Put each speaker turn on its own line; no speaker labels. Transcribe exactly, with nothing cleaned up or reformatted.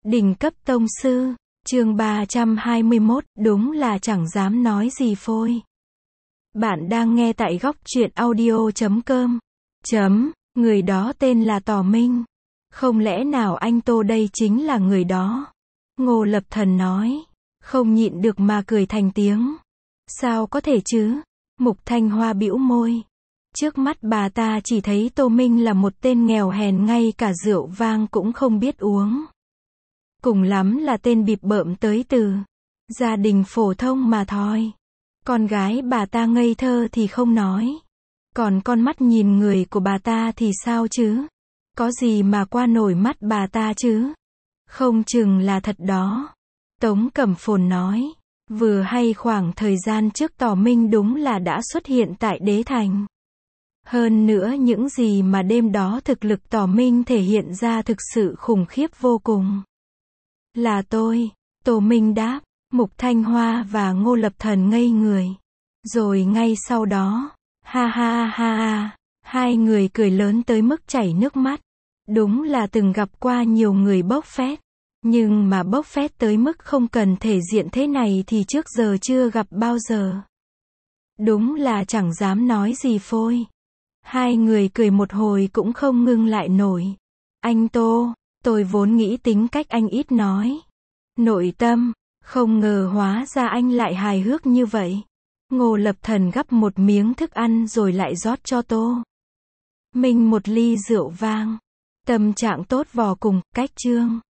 Đỉnh cấp tông sư, chương ba trăm hai mươi mốt, đúng là chẳng dám nói gì phôi. Bạn đang nghe tại góc truyện audio chấm com. Chấm, người đó tên là Tỏ Minh. Không lẽ nào anh Tô đây chính là người đó? Ngô Lập Thần nói. Không nhịn được mà cười thành tiếng. Sao có thể chứ? Mục Thanh Hoa bĩu môi. Trước mắt bà ta chỉ thấy Tô Minh là một tên nghèo hèn, ngay cả rượu vang cũng không biết uống. Cùng lắm là tên bịp bợm tới từ gia đình phổ thông mà thôi. Con gái bà ta ngây thơ thì không nói. Còn con mắt nhìn người của bà ta thì sao chứ? Có gì mà qua nổi mắt bà ta chứ? Không chừng là thật đó. Tống Cẩm Phồn nói. Vừa hay khoảng thời gian trước Tỏ Minh đúng là đã xuất hiện tại Đế Thành. Hơn nữa những gì mà đêm đó thực lực Tỏ Minh thể hiện ra thực sự khủng khiếp vô cùng. Là tôi, Tô Minh đáp. Mục Thanh Hoa và Ngô Lập Thần ngây người. Rồi ngay sau đó, ha ha ha ha, hai người cười lớn tới mức chảy nước mắt. Đúng là từng gặp qua nhiều người bốc phét. Nhưng mà bốc phét tới mức không cần thể diện thế này thì trước giờ chưa gặp bao giờ. Đúng là chẳng dám nói gì phôi. Hai người cười một hồi cũng không ngưng lại nổi. Anh Tô, tôi vốn nghĩ tính cách anh ít nói. Nội tâm, không ngờ hóa ra anh lại hài hước như vậy. Ngô Lập Thần gắp một miếng thức ăn rồi lại rót cho Tô Minh một ly rượu vang. Tâm trạng tốt vô cùng, cách chương.